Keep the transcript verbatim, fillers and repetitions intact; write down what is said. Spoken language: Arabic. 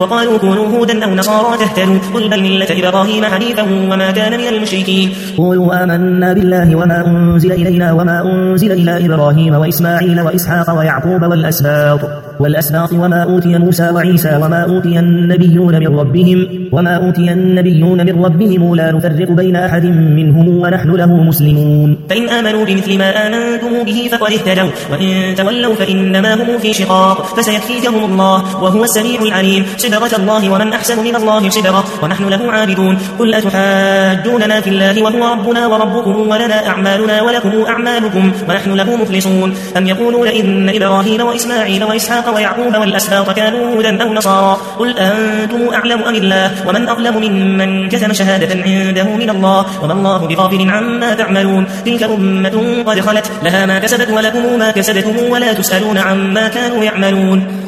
وقالوا كونوا هودا أو نصارى تهتدوا قل بل ملة إبراهيم حنيفا وما كان من المشركين قولوا آمنا بالله وما أنزل إلينا وما أنزل إلى إبراهيم وإسماعيل وإسحاق ويعقوب والأسباط والأسباط وما أوتي موسى وعيسى وما أوتي النبيون من ربهم وما أوتي النبيون من ربهم لا نفرق بين أحد منهم ونحن له مسلمون فإن آمنوا بمثل ما آمنتم به فقد اهتدوا وإن تولوا فإنما هم في شقاق فسيكفيكهم الله وهو السميع العليم صبغة الله ومن أحسن من الله صبغة ونحن له عابدون قل أتحاجوننا في الله وهو ربنا وربكم ولنا أعمالنا ولكم أعمالكم ونحن له مخلصون أم يقولون إن إبراهيم وإسماعيل وإسحاق ويعقوب والأسباط كانوا هودا أو نصارى قل أنتم أعلم أم الله ومن أظلم ممن كتم شهادة عنده من الله وما الله بغافل عما تعملون تلك أمة قد خلت لها ما كسبت ولكم ما كسبتم ولا تسألون عما كانوا يعملون